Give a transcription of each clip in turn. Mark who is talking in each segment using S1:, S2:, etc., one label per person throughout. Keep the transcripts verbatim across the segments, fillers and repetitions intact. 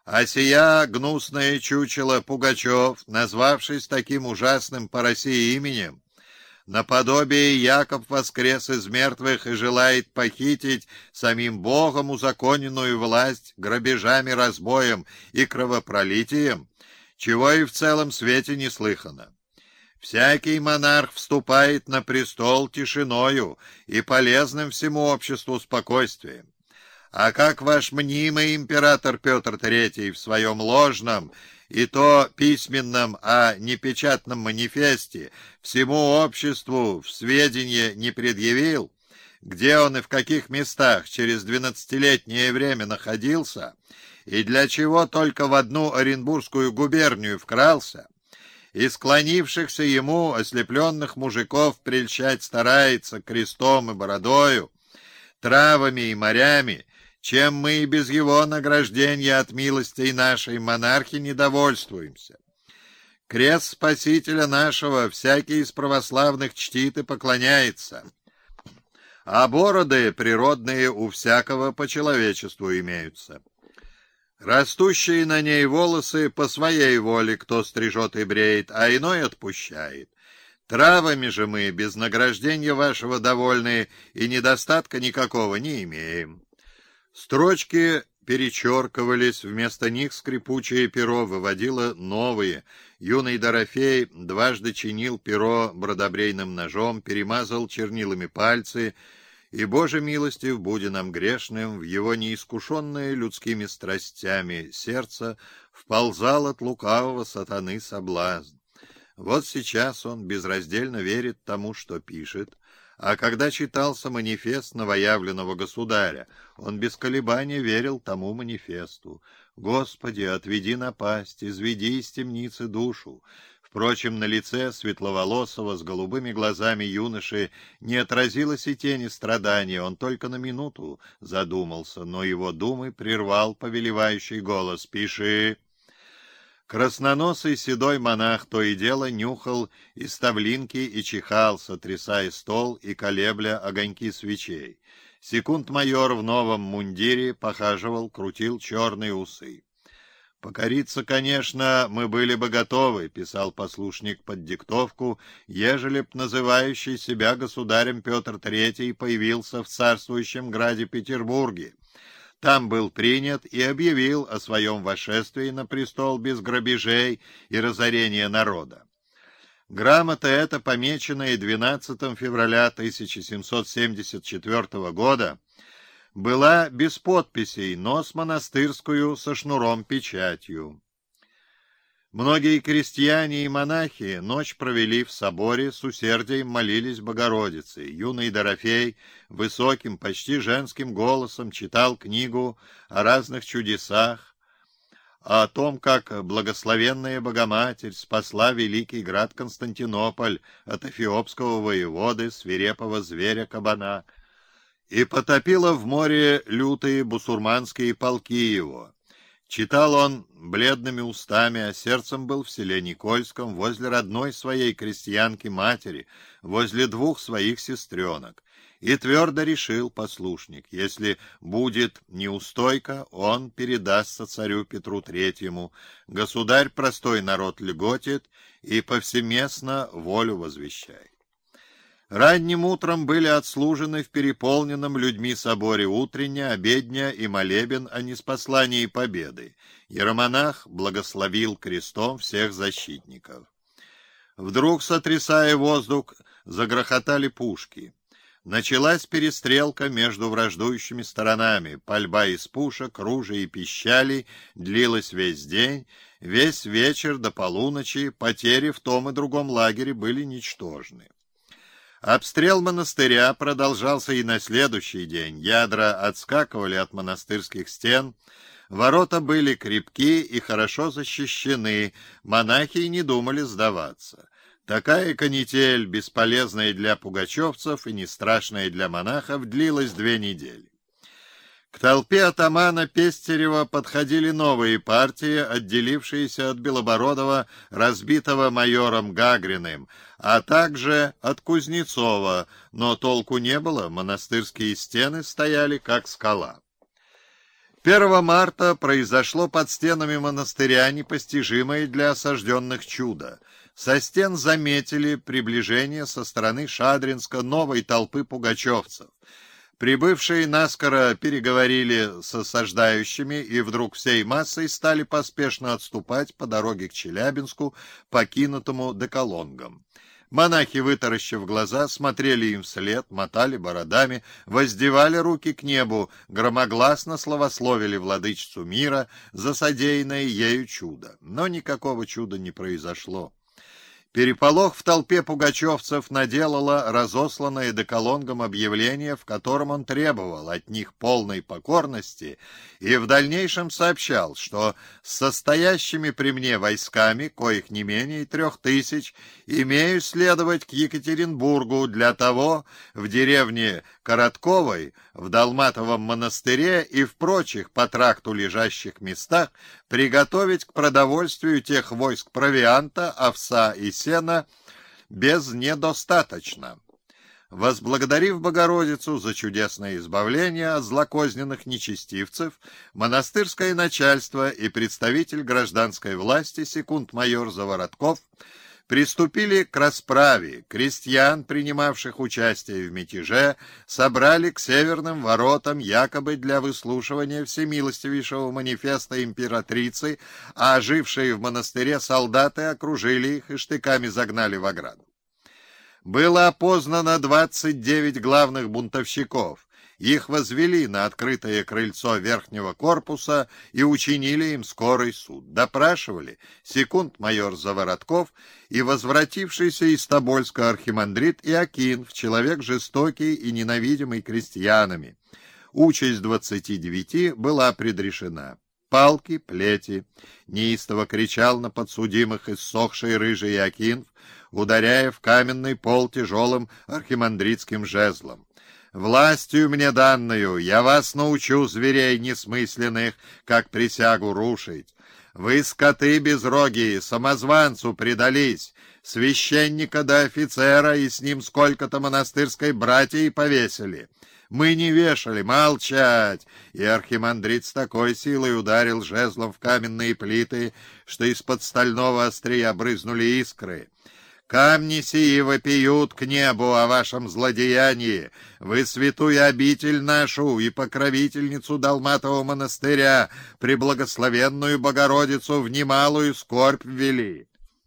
S1: А сия гнусное чучело Пугачев, назвавшись таким ужасным по России именем, наподобие Яков воскрес из мертвых и желает похитить самим Богом узаконенную власть грабежами, разбоем и кровопролитием, чего и в целом свете не слыхано. Всякий монарх вступает на престол тишиною и полезным всему обществу спокойствием. А как ваш мнимый император Петр Третий в своем ложном и то письменном, а не печатном манифесте всему обществу в сведение не предъявил, где он и в каких местах через двенадцатилетнее время находился, и для чего только в одну Оренбургскую губернию вкрался, и склонившихся ему ослепленных мужиков прельщать старается крестом и бородою, травами и морями, чем мы и без его награждения от милостей нашей монархи недовольствуемся. Крест Спасителя нашего всякий из православных чтит и поклоняется, а бороды природные у всякого по человечеству имеются. Растущие на ней волосы по своей воле кто стрижет и бреет, а иной отпущает. Травами же мы без награждения вашего довольны и недостатка никакого не имеем. Строчки перечеркивались, вместо них скрипучее перо выводило новые. Юный Дорофей дважды чинил перо бродобрейным ножом, перемазал чернилами пальцы, и, Боже милостив, буди нам грешным, в его неискушенное людскими страстями сердце вползал от лукавого сатаны соблазн. Вот сейчас он безраздельно верит тому, что пишет, а когда читался манифест новоявленного государя, он без колебания верил тому манифесту. «Господи, отведи напасть, изведи из темницы душу». Впрочем, на лице светловолосого с голубыми глазами юноши не отразилось и тени страдания, он только на минуту задумался, но его думы прервал повелевающий голос: «Пиши». Красноносый седой монах то и дело нюхал из тавлинки и чихал, сотрясая стол и колебля огоньки свечей. Секунд-майор в новом мундире похаживал, крутил черные усы. «Покориться, конечно, мы были бы готовы», — писал послушник под диктовку, «ежели б называющий себя государем Петр Третий появился в царствующем граде Петербурге. Там был принят и объявил о своем вошествии на престол без грабежей и разорения народа. Грамота эта, помеченная двенадцатого февраля тысяча семьсот семьдесят четвёртого года, была без подписей, но с монастырскую со шнуром-печатью. Многие крестьяне и монахи ночь провели в соборе, с усердием молились Богородице. Юный Дорофей высоким, почти женским голосом читал книгу о разных чудесах, о том, как благословенная Богоматерь спасла великий град Константинополь от эфиопского воеводы, свирепого зверя-кабана, и потопила в море лютые бусурманские полки его. Читал он бледными устами, а сердцем был в селе Никольском, возле родной своей крестьянки-матери, возле двух своих сестренок. И твердо решил послушник: если будет неустойка, он передастся царю Петру Третьему. Государь простой народ льготит и повсеместно волю возвещает. Ранним утром были отслужены в переполненном людьми соборе утренняя, обедня и молебен о ниспослании победы. Иеромонах благословил крестом всех защитников. Вдруг, сотрясая воздух, загрохотали пушки. Началась перестрелка между враждующими сторонами. Пальба из пушек, ружей и пищалей длилась весь день, весь вечер до полуночи. Потери в том и другом лагере были ничтожны. Обстрел монастыря продолжался и на следующий день. Ядра отскакивали от монастырских стен, ворота были крепки и хорошо защищены, монахи не думали сдаваться. Такая канитель, бесполезная для пугачевцев и не страшная для монахов, длилась две недели. К толпе атамана Пестерева подходили новые партии, отделившиеся от Белобородова, разбитого майором Гагриным, а также от Кузнецова, но толку не было, монастырские стены стояли как скала. первого марта произошло под стенами монастыря непостижимое для осажденных чудо. Со стен заметили приближение со стороны Шадринска новой толпы пугачевцев. Прибывшие наскоро переговорили с осаждающими и вдруг всей массой стали поспешно отступать по дороге к Челябинску, покинутому декалонгом. Монахи, вытаращив глаза, смотрели им вслед, мотали бородами, воздевали руки к небу, громогласно славословили владычицу мира за содеянное ею чудо. Но никакого чуда не произошло. Переполох в толпе пугачевцев наделало разосланное декалонгом объявление, в котором он требовал от них полной покорности и в дальнейшем сообщал, что с состоящими при мне войсками, коих не менее трех тысяч, имею следовать к Екатеринбургу для того в деревне Коротковой, в Долматовом монастыре и в прочих по тракту лежащих местах приготовить к продовольствию тех войск провианта, овса и сена без недостаточно. Возблагодарив Богородицу за чудесное избавление от злокозненных нечестивцев, монастырское начальство и представитель гражданской власти секунд-майор Заворотков приступили к расправе. Крестьян, принимавших участие в мятеже, собрали к северным воротам якобы для выслушивания всемилостивейшего манифеста императрицы, а ожившие в монастыре солдаты окружили их и штыками загнали в ограду. Было опознано двадцать девять главных бунтовщиков. Их возвели на открытое крыльцо верхнего корпуса и учинили им скорый суд. Допрашивали секунд-майор Заворотков и возвратившийся из Тобольска архимандрит Иокинф, человек жестокий и ненавидимый крестьянами. Участь двадцати девяти была предрешена. Палки, плети, неистово кричал на подсудимых иссохший рыжий Иокинф, ударяя в каменный пол тяжелым архимандритским жезлом. «Властью мне данную я вас научу, зверей несмысленных, как присягу рушить. Вы, скоты безрогие, самозванцу предались, священника до офицера и с ним сколько-то монастырской братьей повесили. Мы не вешали, молчать!» И архимандрит с такой силой ударил жезлом в каменные плиты, что из-под стального острия брызнули искры. «Камни сии вопиют к небу о вашем злодеянии. Вы святую обитель нашу и покровительницу Долматового монастыря, преблагословенную Богородицу, в немалую скорбь ввели.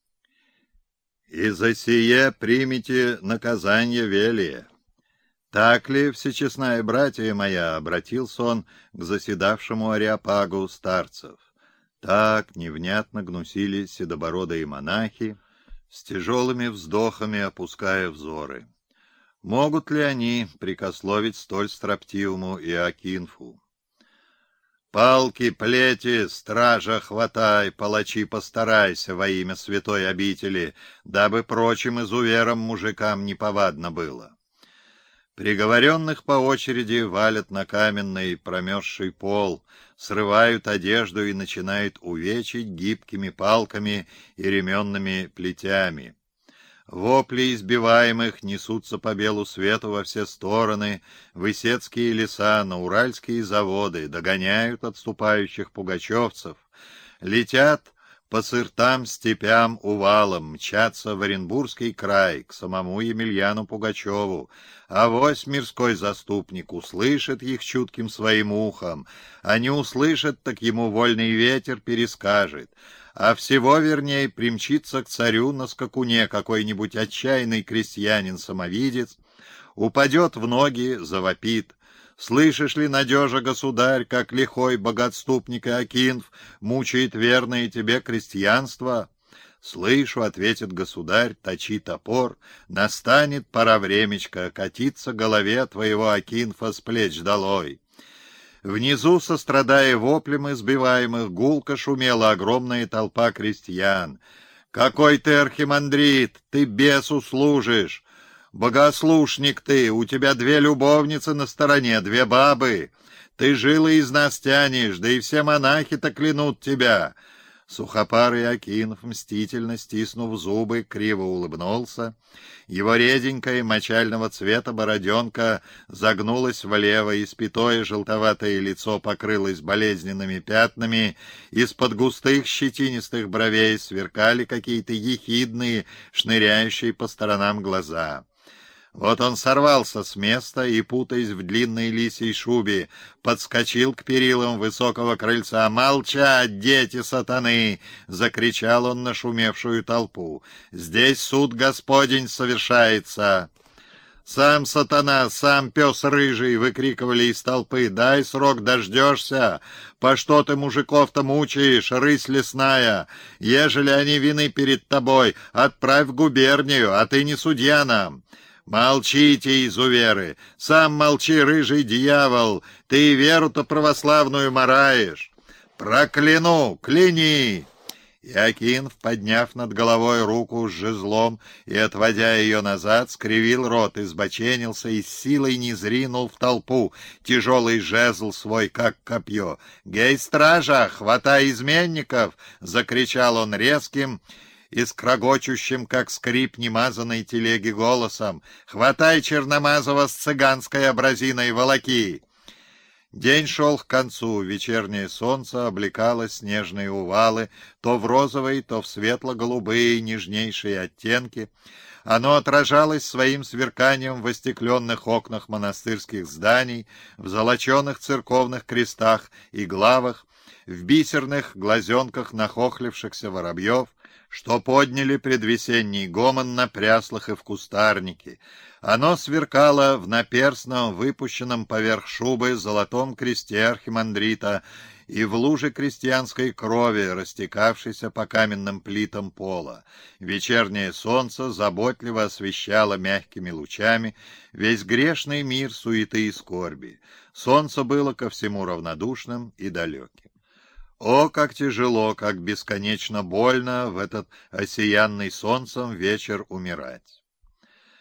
S1: И за сие примите наказание велие». «Так ли, всечестная братья моя?» — обратился он к заседавшему ареопагу старцев. Так невнятно гнусили седобородые монахи, с тяжелыми вздохами опуская взоры. Могут ли они прикословить столь строптивому Иокинфу? «Палки, плети, стража хватай, палачи постарайся во имя святой обители, дабы прочим изуверам мужикам неповадно было». Приговоренных по очереди валят на каменный промерзший пол, срывают одежду и начинают увечить гибкими палками и ременными плетями. Вопли избиваемых несутся по белу свету во все стороны, в Исетские леса, на уральские заводы, догоняют отступающих пугачевцев, летят по сыртам, степям, увалам, мчатся в Оренбургский край, к самому Емельяну Пугачеву. Авось мирской заступник услышит их чутким своим ухом, а не услышит, так ему вольный ветер перескажет. А всего вернее примчится к царю на скакуне какой-нибудь отчаянный крестьянин-самовидец, упадет в ноги, завопит: «Слышишь ли, надежа, государь, как лихой богатступник Иокинф мучает верное тебе крестьянство?» «Слышу», — ответит государь, точи топор, «настанет пора времечко, катиться голове твоего Акинфа с плеч долой». Внизу, сострадая воплем избиваемых, гулко шумела огромная толпа крестьян. «Какой ты архимандрит! Ты бесу служишь! Богослушник ты! У тебя две любовницы на стороне, две бабы! Ты жилы из нас тянешь, да и все монахи-то клянут тебя! Сухопарый Акинф, мстительно стиснув зубы, криво улыбнулся. Его реденькая мочального цвета бороденка загнулась влево, испятое желтоватое лицо покрылось болезненными пятнами, из-под густых щетинистых бровей сверкали какие-то ехидные, шныряющие по сторонам глаза. Вот он сорвался с места и, путаясь в длинной лисьей шубе, подскочил к перилам высокого крыльца. «Молчать, дети сатаны!» — закричал он на шумевшую толпу. «Здесь суд Господень совершается!» «Сам сатана, сам пес рыжий!» — выкрикивали из толпы. «Дай срок, дождешься! По что ты мужиков-то мучаешь, рысь лесная? Ежели они вины перед тобой, отправь в губернию, а ты не судья нам!» «Молчите, изуверы! Сам молчи, рыжий дьявол! Ты веру-то православную мараешь! Прокляну! Кляни!» Иакинф, подняв над головой руку с жезлом и, отводя ее назад, скривил рот, избоченился и с силой низринул в толпу тяжелый жезл свой, как копье. «Гей, стража! Хватай изменников!» — закричал он резким и скрогочущим, как скрип немазанной телеги, голосом. «Хватай черномазого с цыганской образиной, волоки!» День шел к концу, вечернее солнце облекало снежные увалы, то в розовые, то в светло-голубые нежнейшие оттенки. Оно отражалось своим сверканием в остекленных окнах монастырских зданий, в золоченых церковных крестах и главах, в бисерных глазенках нахохлившихся воробьев, что подняли предвесенний гомон на пряслах и в кустарнике. Оно сверкало в наперстном, выпущенном поверх шубы золотом кресте архимандрита и в луже крестьянской крови, растекавшейся по каменным плитам пола. Вечернее солнце заботливо освещало мягкими лучами весь грешный мир суеты и скорби. Солнце было ко всему равнодушным и далеким. О, как тяжело, как бесконечно больно в этот осиянный солнцем вечер умирать!